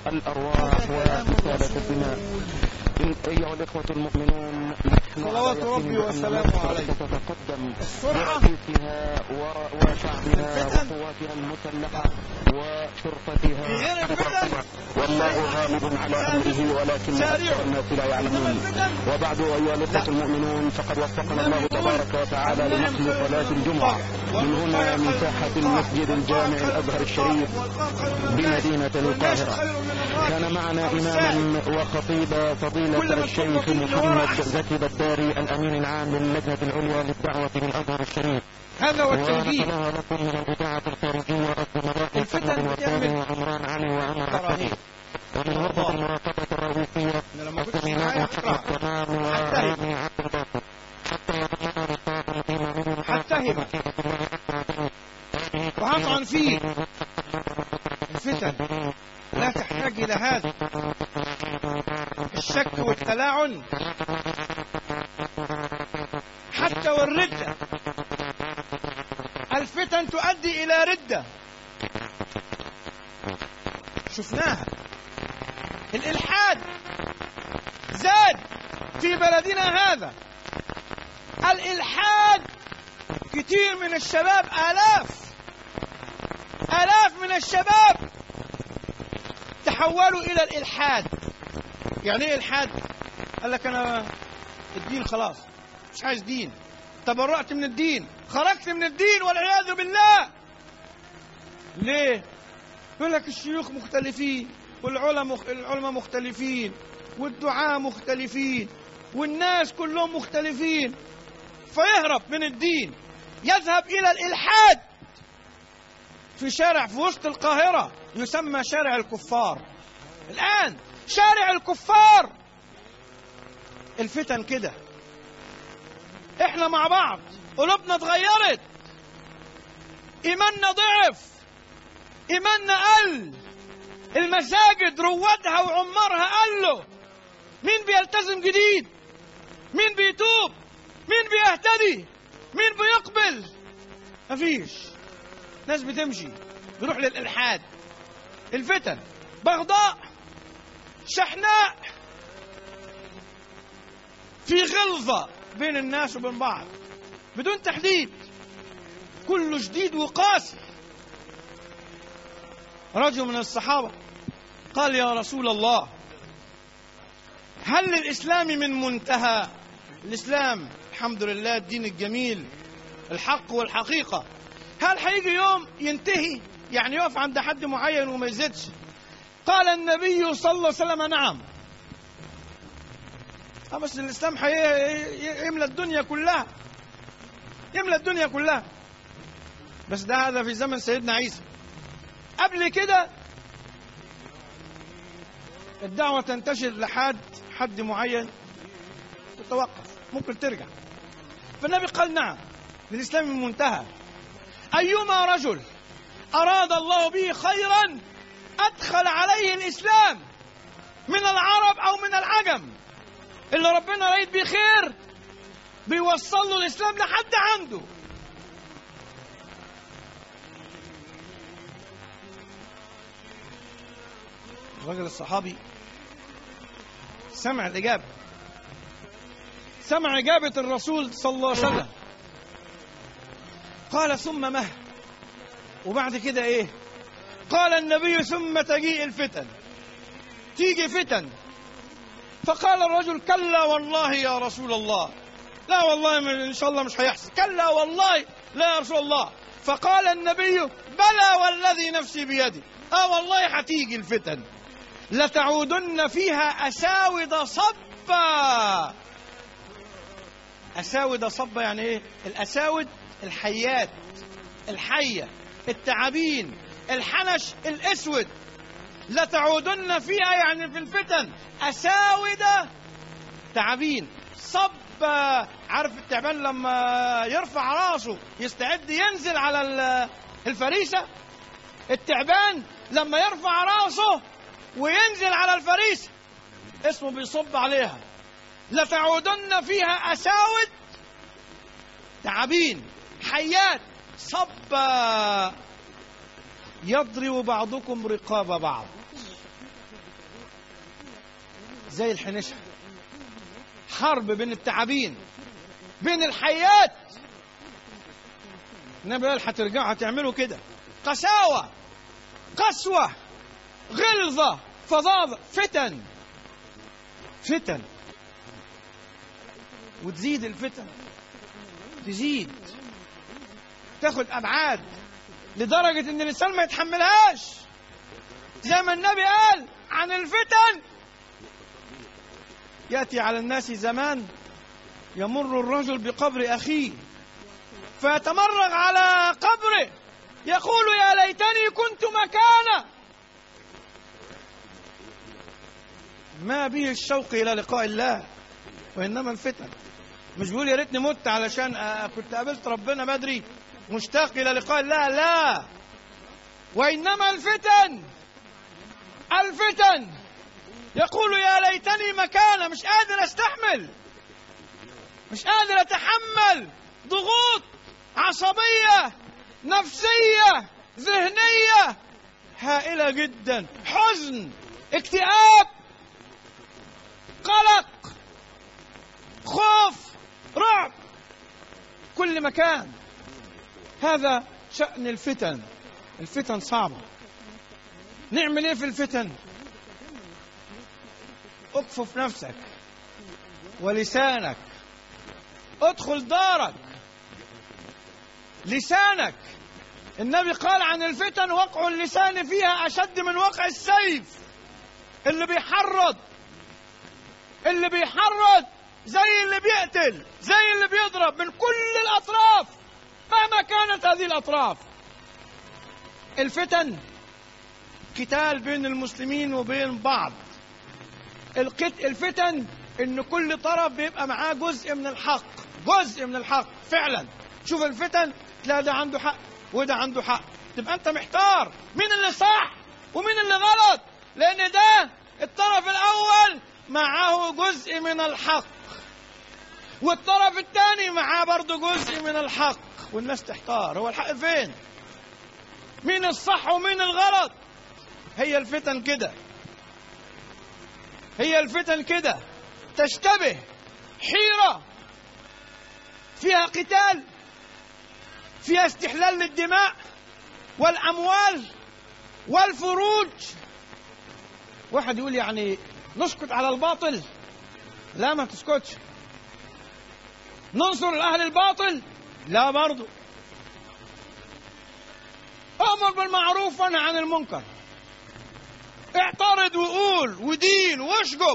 أيها الإخوة المؤمنون، صلوات ربي وسلامه عليه. تتقدم السرعة فيها وشعبها وقواتها المسلحة وشرطتها، غير الفتن، والله غالب على أمره ولكن أكثر الناس لا يعلمون. وبعد أيها الإخوة المؤمنون، فقد وفقنا الله تبارك وتعالى لنقل صلاة الجمعة من هنا من ساحة المسجد الجامع الأزهر الشريف بمدينة القاهرة. كان معنا إماما وخطيبا فضيلة الشيخ محمد زكي بداري الأمين العام للجنة العليا للدعوة بالأزهر الشريف. هذا هو التوجيه. لكم من البداعة الخارجية والزملاء الفتن بتعمل عمران علي وعمر عبد ومن غرفة المراقبة الرئيسية السميناء محمد كمال ورامي عبد الباسط حتى يضمن رسالة الإمام حتى وهطعن فيه. الفتن لا تحتاج إلى هذا الشك والتلاعن، حتى والردة. الفتن تؤدي إلى ردة، شفناها. الإلحاد زاد في بلدنا هذا. الإلحاد كتير من الشباب، آلاف آلاف من الشباب تحولوا إلى الإلحاد. يعني إيه إلحاد؟ قال لك أنا الدين خلاص مش عايز دين، تبرأت من الدين، خرجت من الدين والعياذ بالله. ليه؟ يقول لك الشيوخ مختلفين، والعلماء مختلفين، والدعاة مختلفين، والناس كلهم مختلفين، فيهرب من الدين، يذهب إلى الإلحاد في شارع في وسط القاهرة يسمى شارع الكفار. الآن شارع الكفار. الفتن كده، احنا مع بعض قلوبنا اتغيرت، ايماننا ضعف، ايماننا قل، المساجد روادها وعمارها قلوا. مين بيلتزم جديد؟ مين بيتوب؟ مين بيهتدي؟ مين بيقبل؟ مفيش. ناس بتمشي بيروح للإلحاد. الفتن بغضاء، شحناء، في غلظة بين الناس وبين بعض بدون تحديد، كله شديد وقاسي. رجل من الصحابة قال يا رسول الله، هل للإسلام من منتهى؟ الإسلام الحمد لله الدين الجميل الحق والحقيقة، هل هيجي يوم ينتهي؟ يعني يقف عند حد معين وما يزيدش؟ قال النبي صلى الله عليه وسلم نعم. بس الإسلام يملى الدنيا كلها، يملى الدنيا كلها. بس ده هذا في زمن سيدنا عيسى. قبل كده الدعوة تنتشر لحد حد معين تتوقف، ممكن ترجع. فالنبي قال نعم للإسلام من منتهى. أيما رجل أراد الله به خيرا أدخل عليه الإسلام من العرب أو من العجم، اللي ربنا رايد بيه خير بيوصل له الإسلام لحد عنده. الرجل الصحابي سمع الإجابة، سمع إجابة الرسول صلى الله عليه وسلم. قال ثم مه، وبعد كده إيه؟ قال النبي ثم تجيء الفتن، تيجي فتن. فقال الرجل كلا والله يا رسول الله، لا والله إن شاء الله مش هيحصل، كلا والله لا يا رسول الله. فقال النبي بلى والذي نفسي بيدي، آه والله هتيجي الفتن، لتعودن فيها أساود صب صبا. أساود صب يعني إيه؟ الأساود الحيات، الحية، التعابين، الحنش الأسود. لتعودن فيها يعني في الفتن. أساود تعابين. صب عارف التعبان لما يرفع راسه يستعد ينزل على الفريسة؟ التعبان لما يرفع راسه وينزل على الفريسة اسمه بيصب عليها. لتعودن فيها أساود تعابين حيات. صب يضرب بعضكم رقاب بعض زي الحنشة. حرب بين التعابين بين الحيات. النبي قال هترجعوا هتعملوا كده. قساوة، قسوة، غلظة، فظاظة، فتن. فتن وتزيد الفتن، تزيد تاخد أبعاد لدرجة إن الإنسان ما يتحملهاش. زي ما النبي قال عن الفتن: يأتي على الناس زمان يمر الرجل بقبر أخيه فيتمرغ على قبره يقول يا ليتني كنت مكانه. ما به الشوق إلى لقاء الله، وإنما الفتن. مش بيقول يا ريتني مت علشان كنت قابلت ربنا بدري مشتاق إلى لقاء الله، لا، وإنما الفتن. الفتن يقول يا ليتني مكانه. مش قادر استحمل، مش قادر اتحمل ضغوط عصبية نفسية ذهنية هائلة جدا، حزن، اكتئاب، قلق، خوف، رعب، كل مكان. هذا شأن الفتن. الفتن صعبة. نعمل ايه في الفتن؟ اكفف نفسك ولسانك. ادخل دارك. لسانك، النبي قال عن الفتن: وقع اللسان فيها أشد من وقع السيف. اللي بيحرض، اللي بيحرض زي اللي بيقتل، زي اللي بيضرب، من كل الأطراف مهما كانت هذه الأطراف. الفتن قتال بين المسلمين وبين بعض. الفتن إن كل طرف بيبقى معاه جزء من الحق، جزء من الحق فعلا. شوف الفتن تلاقي ده عنده حق وده عنده حق، تبقى أنت محتار مين اللي صح ومين اللي غلط، لأن ده الطرف الأول معاه جزء من الحق والطرف الثاني معاه برضه جزء من الحق، والناس تحتار هو الحق فين، مين الصح ومين الغلط. هي الفتن كده، هي الفتن كده، تشتبه، حيرة، فيها قتال، فيها استحلال للدماء والأموال والفروج. واحد يقول يعني نسكت على الباطل؟ لا، ما تسكتش. ننصر أهل الباطل؟ لا برضو. أمر بالمعروف وانهى عن المنكر، اعترض وقول ودين واشجب.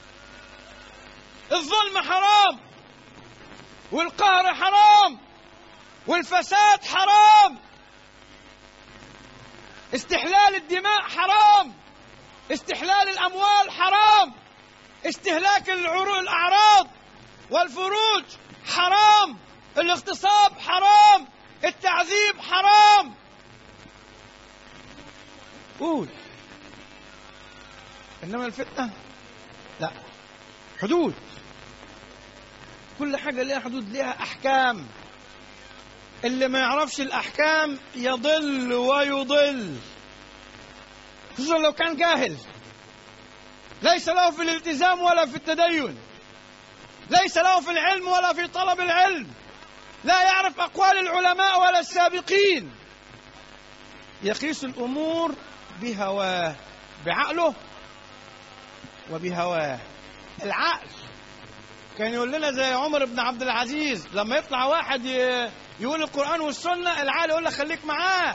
الظلم حرام والقهر حرام والفساد حرام، استحلال الدماء حرام، استحلال الأموال حرام، استهلاك الأعراض والفروج حرام، الاغتصاب حرام، التعذيب حرام. قول. إنما الفتنة لا، حدود. كل حاجة لها حدود، لها أحكام. اللي ما يعرفش الأحكام يضل ويضل، خصوصا لو كان جاهل، ليس له في الالتزام ولا في التدين، ليس له في العلم ولا في طلب العلم، لا يعرف أقوال العلماء ولا السابقين، يقيس الأمور بهواه، بعقله وبهواه. العقل كان يقول لنا زي عمر بن عبد العزيز، لما يطلع واحد يقول القرآن والسنة، العقل يقول لك خليك معاه،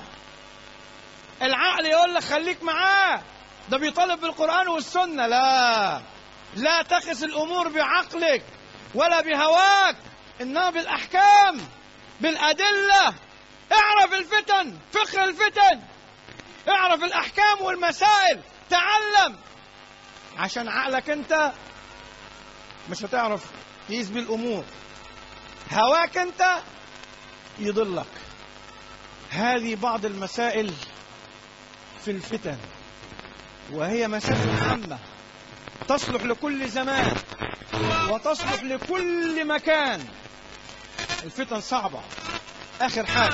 العقل يقول لك خليك معاه، ده بيطالب بالقرآن والسنة. لا، لا تقس الأمور بعقلك ولا بهواك، إنما بالأحكام بالأدلة. اعرف الفتن، فقه الفتن، اعرف الأحكام والمسائل، تعلم، عشان عقلك أنت مش هتعرف تقيس بالأمور، هواك أنت يضلك. هذه بعض المسائل في الفتن، وهي مسائل عامة تصلح لكل زمان وتصلح لكل مكان. الفتن صعبة. آخر حاجة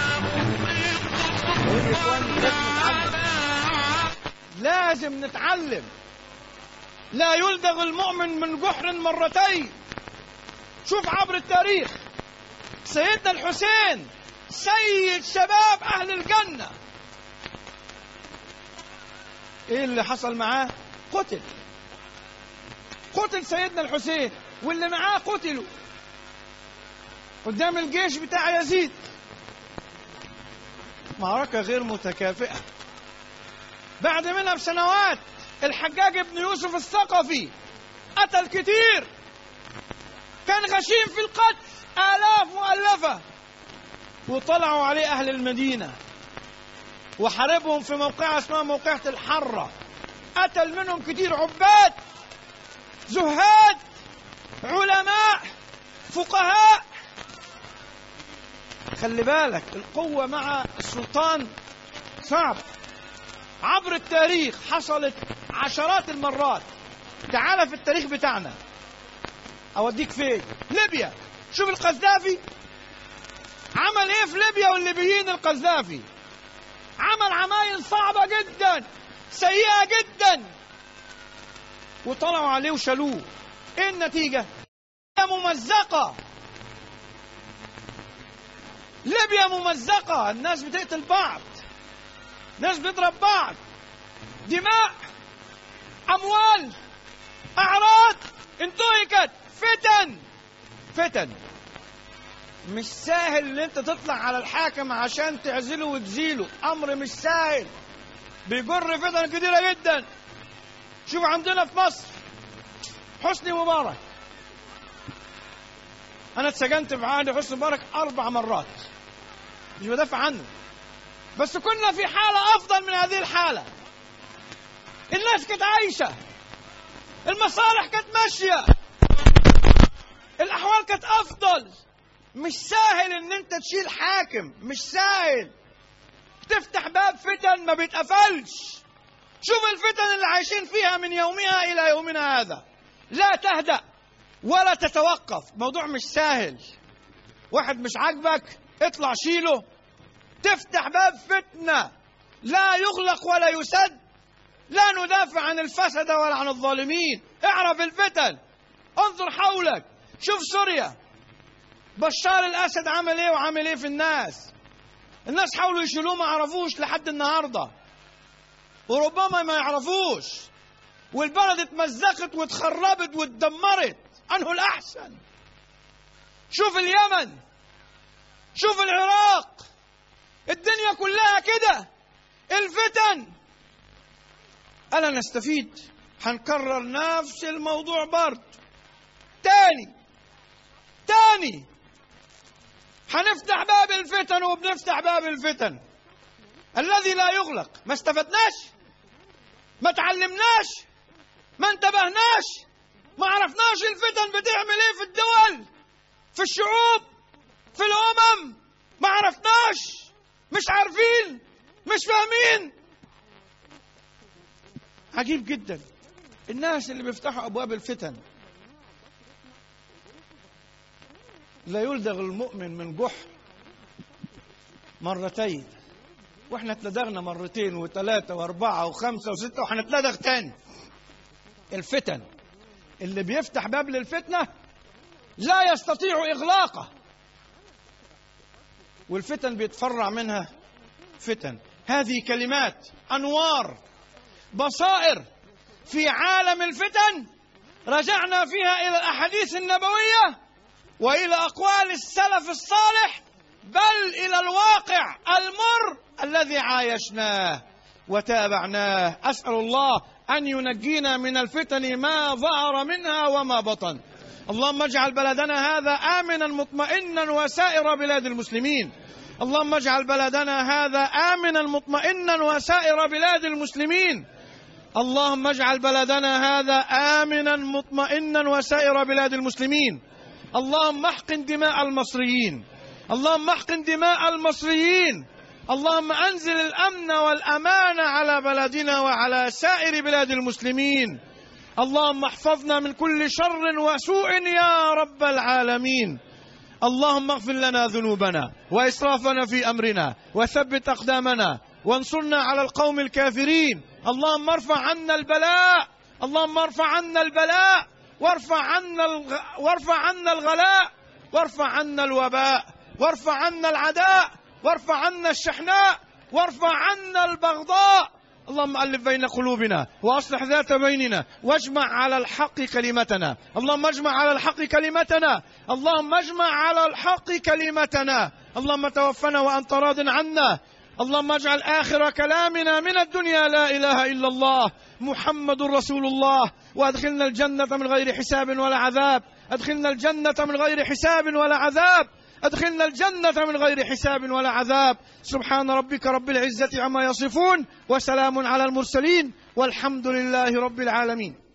لازم نتعلم. لا يلدغ المؤمن من جحر مرتين. شوف عبر التاريخ سيدنا الحسين سيد شباب أهل الجنة، إيه اللي حصل معاه؟ قتل. قتل سيدنا الحسين واللي معاه قتلوا قدام الجيش بتاع يزيد. معركة غير متكافئة. بعد منها بسنوات الحجاج بن يوسف الثقفي قتل كتير، كان غشيم في القتل، آلاف مؤلفة، وطلعوا عليه أهل المدينة وحاربهم في موقعة اسمها موقعة الحرة. قتل منهم كتير، عباد، زهاد، علماء، فقهاء. خلي بالك القوة مع السلطان صعب. عبر التاريخ حصلت عشرات المرات. تعال في التاريخ بتاعنا أوديك فين؟ ليبيا. شوف القذافي عمل ايه في ليبيا والليبيين. القذافي عمل عمايل صعبة جدا، سيئة جدا، وطلعوا عليه وشالوه. ايه النتيجة؟ ممزقة. ليبيا ممزقة، الناس بتقتل بعض، ناس بتضرب بعض، دماء، أموال، أعراض انتهكت. فتن فتن. مش سهل ان انت تطلع على الحاكم عشان تعزله وتزيله، امر مش سهل، بيجر فتن كتيرة جدا. شوف عندنا في مصر حسني مبارك، انا اتسجنت في عهد حسني مبارك اربع مرات، مش بدافع عنه، بس كنا في حالة افضل من هذه الحالة. الناس كانت عايشة، المصالح كانت ماشية، الاحوال كانت افضل. مش سهل ان انت تشيل حاكم، مش سهل. تفتح باب فتن ما بيتقفلش. شوف الفتن اللي عايشين فيها من يومها الى يومنا هذا، لا تهدأ ولا تتوقف. موضوع مش سهل. واحد مش عاجبك اطلع شيله. تفتح باب فتنة لا يغلق ولا يسد. لا ندافع عن الفسد ولا عن الظالمين. اعرف الفتن، انظر حولك. شوف سوريا، بشار الأسد عمل ايه وعمل ايه في الناس. الناس حاولوا يشيلوه ما عرفوش لحد النهاردة، وربما ما يعرفوش، والبلد اتمزقت واتخربت واتدمرت. عنه الأحسن. شوف اليمن، شوف العراق، الدنيا كلها كده. الفتن. ألا نستفيد؟ هنكرر نفس الموضوع برضه تاني تاني. هنفتح باب الفتن وبنفتح باب الفتن الذي لا يغلق. ما استفدناش، ما تعلمناش، ما انتبهناش، ما عرفناش الفتن بتعمل ايه في الدول، في الشعوب، في الأمم. ما عرفناش، مش عارفين، مش فاهمين. عجيب جدا الناس اللي بيفتحوا أبواب الفتن. لا يلدغ المؤمن من جحر مرتين، واحنا اتلدغنا مرتين وثلاثة واربعة وخمسة وستة وهنتلدغ تاني. الفتن اللي بيفتح باب للفتنة لا يستطيع إغلاقه، والفتن بيتفرع منها فتن. هذه كلمات أنوار بصائر في عالم الفتن، رجعنا فيها إلى الأحاديث النبوية وإلى أقوال السلف الصالح، بل إلى الواقع المر الذي عايشناه وتابعناه. أسأل الله أن ينجينا من الفتن ما ظهر منها وما بطن. اللهم اجعل بلدنا هذا آمنا مطمئنا وسائر بلاد المسلمين. اللهم اجعل بلدنا هذا آمنا مطمئنا وسائر بلاد المسلمين. اللهم اجعل بلدنا هذا آمنا مطمئنا وسائر بلاد المسلمين. اللهم احقن دماء المصريين. اللهم احقن دماء المصريين. اللهم أنزل الأمن والأمان على بلدنا وعلى سائر بلاد المسلمين. اللهم احفظنا من كل شر وسوء يا رب العالمين. اللهم اغفر لنا ذنوبنا وإسرافنا في أمرنا وثبت أقدامنا وانصرنا على القوم الكافرين. اللهم ارفع عنا البلاء. اللهم ارفع عنا البلاء وارفع عنا الغ... وارفع عنا الغلاء وارفع عنا الوباء وارفع عنا العداء وارفع عنا الشحناء وارفع عنا البغضاء. اللهم ألف بين قلوبنا وأصلح ذات بيننا واجمع على الحق كلمتنا. اللهم اجمع على الحق كلمتنا. اللهم اجمع على الحق كلمتنا. اللهم توفنا وأنت راض عنا. اللهم اجعل آخر كلامنا من الدنيا لا إله إلا الله محمد رسول الله، وأدخلنا الجنة من غير حساب ولا عذاب. أدخلنا الجنة من غير حساب ولا عذاب. أدخلنا الجنة من غير حساب ولا عذاب. سبحان ربك رب العزة عما يصفون وسلام على المرسلين والحمد لله رب العالمين.